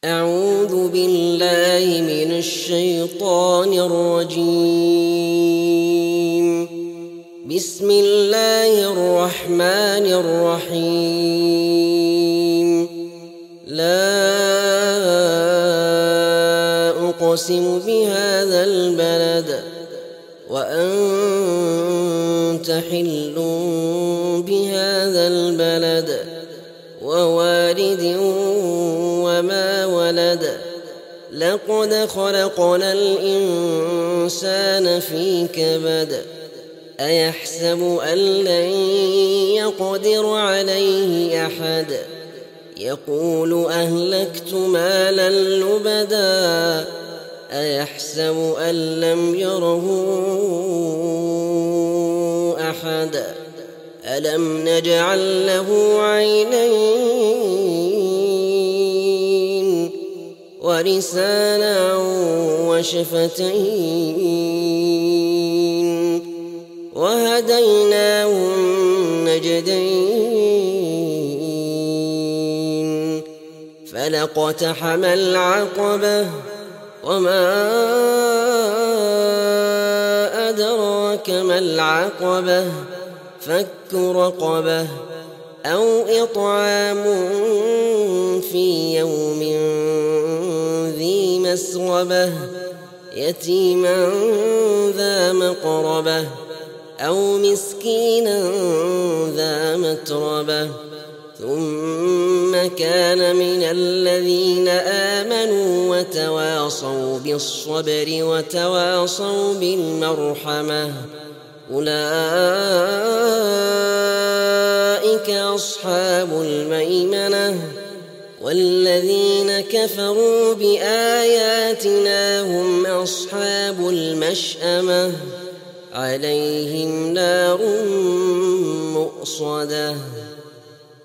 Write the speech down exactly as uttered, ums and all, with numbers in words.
أعوذ بالله من الشيطان الرجيم. بسم الله الرحمن الرحيم. لا أقسم بهذا البلد وأنت حل بهذا البلد ووالد وما ولد. لقد خلقنا الإنسان في كبد. أيحسب أن لن يقدر عليه أحد. يقول أهلكت مالا لبدا. أيحسب أن لم يره أحد. ألم نجعل له عينين ولسانا وشفتين وهديناه النجدين. فلاقتحم العقبة وما أدراك ما العقبة. فك رقبة أو إطعام في يوم ذي مسغبة يتيما ذا مقربة أو مسكينا ذا متربة. ثم كان من الذين آمنوا وتواصوا بالصبر وتواصوا بالمرحمة. أولئك أصحاب الميمنة. والذين كفروا بآياتنا هم أصحاب المشأمة. عليهم نار مؤصدة.